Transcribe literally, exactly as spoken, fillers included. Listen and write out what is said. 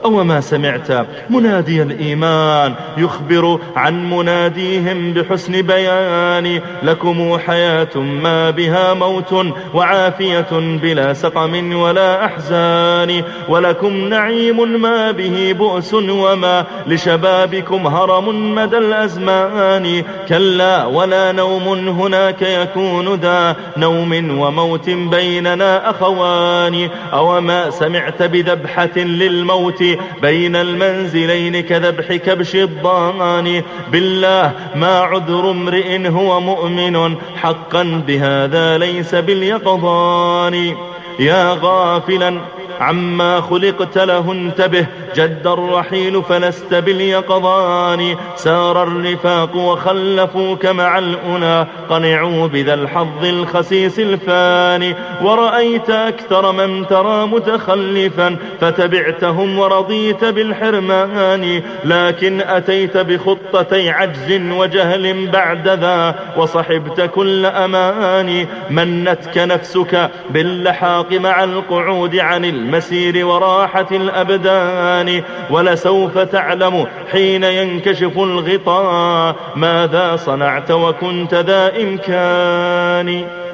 أو ما سمعت منادي الإيمان يخبر عن مناديهم بحسن بيان لكم حياة ما بها موت وعافية بلا سقم ولا أحزان ولكم نعيم ما به بؤس وما لشبابكم هرم مدى الأزمان كلا ولا نوم هناك يكون ذا نوم وموت بيننا أخوان أو ما سمعت بذبحة للموت بين المنزلين كذبح كبش الضان بالله ما عذر امرئ هو مؤمن حقا بهذا ليس باليقظان يا غافلا عما خلقت له انتبه جد الرحيل فلست باليقظان سار الرفاق وخلفوك مع الأنى قنعوا بذا الحظ الخسيس الفاني ورأيت أكثر من ترى متخلفا فتبعتهم ورضيت بالحرمان لكن أتيت بخطتي عجز وجهل بعد ذا وصحبت كل أمان منتك نفسك باللحاق مع القعود عن المسير وراحة الأبدان ولسوف تعلم حين ينكشف الغطاء ماذا صنعت وكنت ذا إمكان